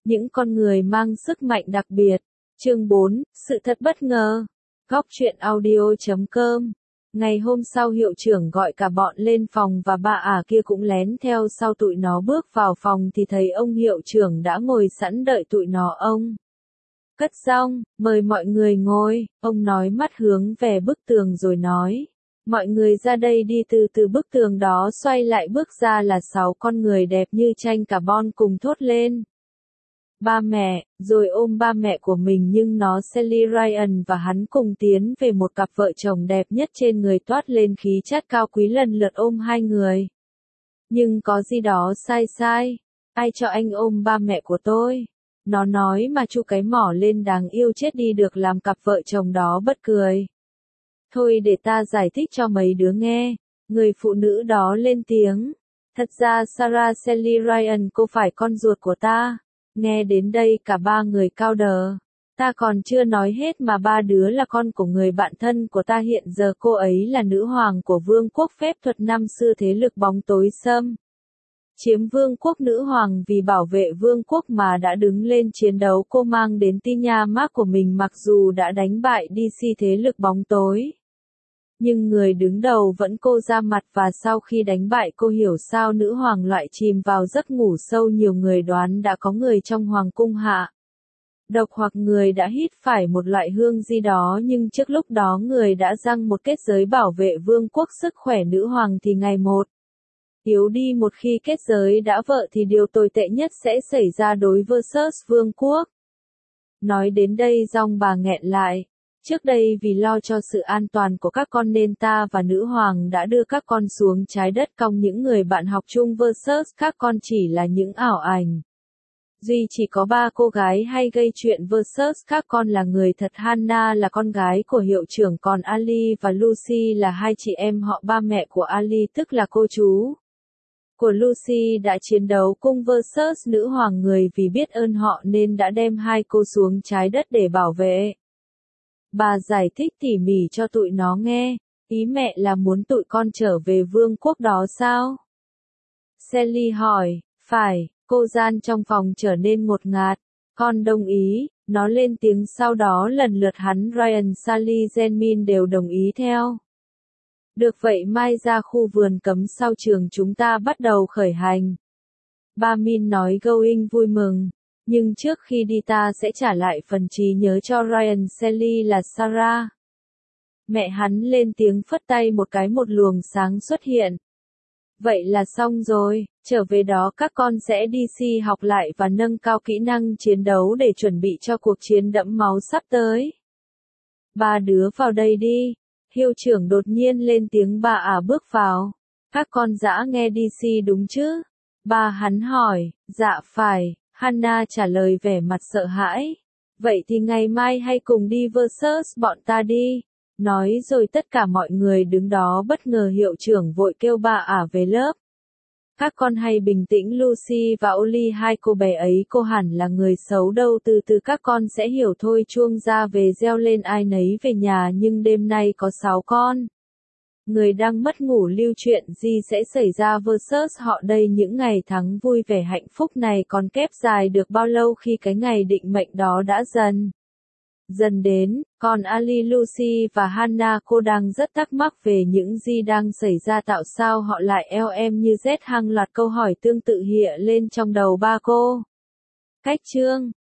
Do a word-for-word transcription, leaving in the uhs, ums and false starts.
Những con người mang sức mạnh đặc biệt. Chương bốn, sự thật bất ngờ. Góc truyện audio chấm com. Ngày hôm sau hiệu trưởng gọi cả bọn lên phòng và bà ả kia cũng lén theo sau tụi nó bước vào phòng thì thấy ông hiệu trưởng đã ngồi sẵn đợi tụi nó. Ông cất giọng, mời mọi người ngồi, ông nói mắt hướng về bức tường rồi nói. Mọi người ra đây đi. Từ từ bức tường đó xoay lại bước ra là sáu con người đẹp như tranh carbon cùng thốt lên. Ba mẹ, rồi ôm ba mẹ của mình nhưng nó Sally Ryan và hắn cùng tiến về một cặp vợ chồng đẹp nhất trên người toát lên khí chất cao quý lần lượt ôm hai người. Nhưng có gì đó sai sai, ai cho anh ôm ba mẹ của tôi? Nó nói mà chu cái mỏ lên đáng yêu chết đi được làm cặp vợ chồng đó bật cười. Thôi để ta giải thích cho mấy đứa nghe. Người phụ nữ đó lên tiếng. Thật ra Sarah Sally Ryan cô phải con ruột của ta. Nghe đến đây cả ba người cau đờ. Ta còn chưa nói hết mà ba đứa là con của người bạn thân của ta, hiện giờ cô ấy là nữ hoàng của vương quốc phép thuật năm xưa, thế lực bóng tối xâm chiếm vương quốc. Nữ hoàng vì bảo vệ vương quốc mà đã đứng lên chiến đấu. Cô mang đến tin nha mác của mình mặc dù đã đánh bại đê xê thế lực bóng tối. Nhưng người đứng đầu vẫn cô ra mặt và sau khi đánh bại cô hiểu sao nữ hoàng loại chìm vào giấc ngủ sâu. Nhiều người đoán đã có người trong hoàng cung hạ độc hoặc người đã hít phải một loại hương gì đó, nhưng trước lúc đó người đã giăng một kết giới bảo vệ vương quốc. Sức khỏe nữ hoàng thì ngày một yếu đi. Một khi kết giới đã vỡ thì điều tồi tệ nhất sẽ xảy ra đối với Versus vương quốc. Nói đến đây dòng bà nghẹn lại. Trước đây vì lo cho sự an toàn của các con nên ta và nữ hoàng đã đưa các con xuống trái đất cong những người bạn học chung Versus. Các con chỉ là những ảo ảnh. Duy chỉ có ba cô gái hay gây chuyện Versus. Các con là người thật. Hannah là con gái của hiệu trưởng, còn Ali và Lucy là hai chị em họ. Ba mẹ của Ali tức là cô chú của Lucy đã chiến đấu cùng Versus nữ hoàng. Người vì biết ơn họ nên đã đem hai cô xuống trái đất để bảo vệ. Bà giải thích tỉ mỉ cho tụi nó nghe. Ý mẹ là muốn tụi con trở về vương quốc đó sao? Sally hỏi. Phải. Cô gian trong phòng trở nên ngột ngạt. Con đồng ý. Nó lên tiếng. Sau đó lần lượt hắn, Ryan, Sally, Jenmin đều đồng ý theo. Được vậy mai ra khu vườn cấm sau trường chúng ta bắt đầu khởi hành. Ba Min nói going vui mừng. Nhưng trước khi đi ta sẽ trả lại phần trí nhớ cho Ryan. Sally là Sarah. Mẹ hắn lên tiếng phất tay một cái, một luồng sáng xuất hiện. Vậy là xong rồi, trở về đó các con sẽ đi si học lại và nâng cao kỹ năng chiến đấu để chuẩn bị cho cuộc chiến đẫm máu sắp tới. Ba đứa vào đây đi. Hiệu trưởng đột nhiên lên tiếng. Bà ả bước vào. Các con dã nghe đê xê đúng chứ? Ba hắn hỏi. Dạ phải. Hannah trả lời vẻ mặt sợ hãi. Vậy thì ngày mai hay cùng đi Versus bọn ta đi. Nói rồi tất cả mọi người đứng đó bất ngờ. Hiệu trưởng vội kêu bà ả về lớp. Các con hãy bình tĩnh. Lucy và Ollie, hai cô bé ấy, cô hẳn là người xấu đâu, từ từ các con sẽ hiểu thôi. Chuông ra về reo lên, ai nấy về nhà. Nhưng đêm nay có sáu con người đang mất ngủ. Lưu chuyện gì sẽ xảy ra Versus họ đây? Những ngày tháng vui vẻ hạnh phúc này còn kép dài được bao lâu khi cái ngày định mệnh đó đã dần dần đến? Còn Ali, Lucy và Hannah, cô đang rất thắc mắc về những gì đang xảy ra. Tại sao họ lại eo em như Z? Hàng loạt câu hỏi tương tự hiện lên trong đầu ba cô. Cách chương